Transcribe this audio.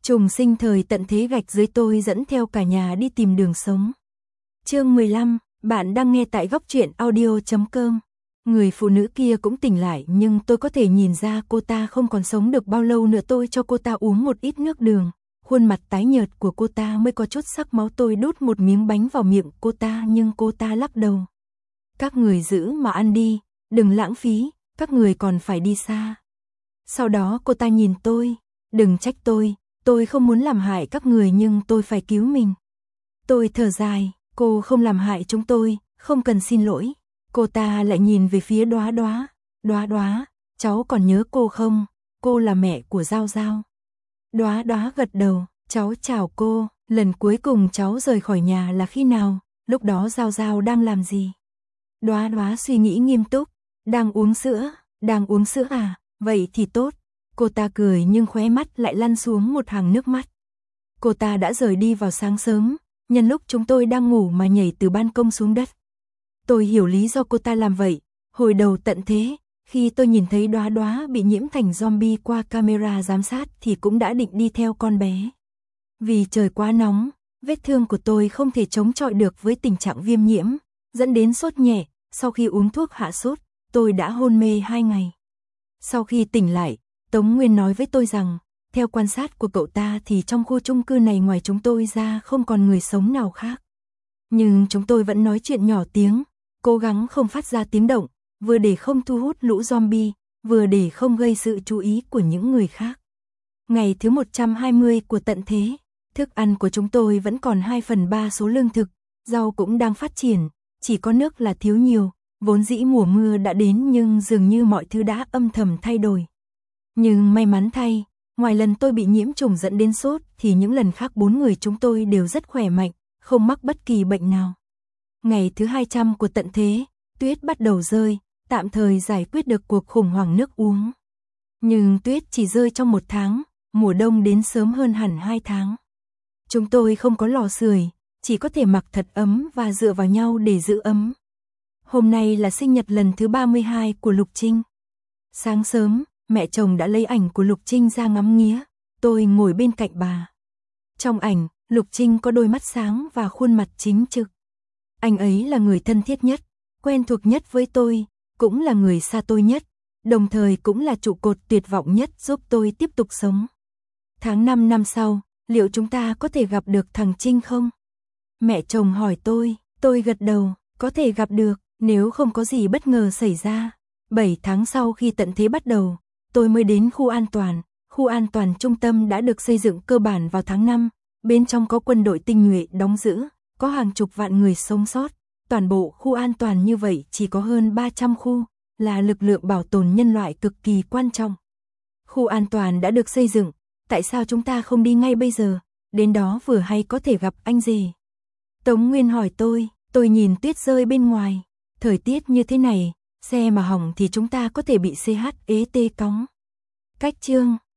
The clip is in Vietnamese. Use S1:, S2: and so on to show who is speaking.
S1: Trùng sinh thời tận thế gạch dưới tôi dẫn theo cả nhà đi tìm đường sống. Chương 15, bạn đang nghe tại góc truyện audio.com. Người phụ nữ kia cũng tỉnh lại nhưng tôi có thể nhìn ra cô ta không còn sống được bao lâu nữa. Tôi cho cô ta uống một ít nước đường. Khuôn mặt tái nhợt của cô ta mới có chút sắc máu. Tôi đút một miếng bánh vào miệng cô ta nhưng cô ta lắc đầu. Các người giữ mà ăn đi, đừng lãng phí, các người còn phải đi xa. Sau đó cô ta nhìn tôi, đừng trách tôi không muốn làm hại các người nhưng tôi phải cứu mình. Tôi thở dài, cô không làm hại chúng tôi, không cần xin lỗi. Cô ta lại nhìn về phía Đoá Đoá. Đoá Đoá, cháu còn nhớ cô không? Cô là mẹ của Giao Giao. Đoá Đoá gật đầu, cháu chào cô. Lần cuối cùng cháu rời khỏi nhà là khi nào? Lúc đó Giao Giao đang làm gì? Đoá Đoá suy nghĩ nghiêm túc. Đang uống sữa à? Vậy thì tốt. Cô ta cười nhưng khóe mắt lại lăn xuống một hàng nước mắt. Cô ta đã rời đi vào sáng sớm, nhân lúc chúng tôi đang ngủ mà nhảy từ ban công xuống đất. Tôi hiểu lý do cô ta làm vậy. Hồi đầu tận thế, khi tôi nhìn thấy Đoá Đoá bị nhiễm thành zombie qua camera giám sát thì cũng đã định đi theo con bé. Vì trời quá nóng, vết thương của tôi không thể chống chọi được với tình trạng viêm nhiễm, dẫn đến sốt nhẹ. Sau khi uống thuốc hạ sốt, tôi đã hôn mê 2 ngày. Sau khi tỉnh lại, Tống Nguyên nói với tôi rằng, theo quan sát của cậu ta thì trong khu chung cư này ngoài chúng tôi ra không còn người sống nào khác. Nhưng chúng tôi vẫn nói chuyện nhỏ tiếng, cố gắng không phát ra tiếng động, vừa để không thu hút lũ zombie, vừa để không gây sự chú ý của những người khác. Ngày thứ 120 của tận thế, thức ăn của chúng tôi vẫn còn 2/3 số lương thực, rau cũng đang phát triển, chỉ có nước là thiếu nhiều, vốn dĩ mùa mưa đã đến nhưng dường như mọi thứ đã âm thầm thay đổi. Nhưng may mắn thay, ngoài lần tôi bị nhiễm trùng dẫn đến sốt thì những lần khác 4 người chúng tôi đều rất khỏe mạnh, không mắc bất kỳ bệnh nào. Ngày thứ 200 của tận thế, tuyết bắt đầu rơi, tạm thời giải quyết được cuộc khủng hoảng nước uống. Nhưng tuyết chỉ rơi trong 1 tháng, mùa đông đến sớm hơn hẳn 2 tháng. Chúng tôi không có lò sưởi, chỉ có thể mặc thật ấm và dựa vào nhau để giữ ấm. Hôm nay là sinh nhật lần thứ 32 của Lục Trinh. Sáng sớm, mẹ chồng đã lấy ảnh của Lục Trinh ra ngắm nghía, tôi ngồi bên cạnh bà. Trong ảnh, Lục Trinh có đôi mắt sáng và khuôn mặt chính trực. Anh ấy là người thân thiết nhất, quen thuộc nhất với tôi, cũng là người xa tôi nhất, đồng thời cũng là trụ cột tuyệt vọng nhất giúp tôi tiếp tục sống. Tháng 5 năm sau, liệu chúng ta có thể gặp được thằng Trinh không? Mẹ chồng hỏi tôi gật đầu, có thể gặp được, nếu không có gì bất ngờ xảy ra. 7 tháng sau khi tận thế bắt đầu, tôi mới đến khu an toàn trung tâm đã được xây dựng cơ bản vào tháng 5, bên trong có quân đội tinh nhuệ đóng giữ, có hàng chục vạn người sống sót, toàn bộ khu an toàn như vậy chỉ có hơn 300 khu, là lực lượng bảo tồn nhân loại cực kỳ quan trọng. Khu an toàn đã được xây dựng, tại sao chúng ta không đi ngay bây giờ, đến đó vừa hay có thể gặp anh gì? Tống Nguyên hỏi tôi nhìn tuyết rơi bên ngoài, thời tiết như thế này, xe mà hỏng thì chúng ta có thể bị CHET cóng. Cách chương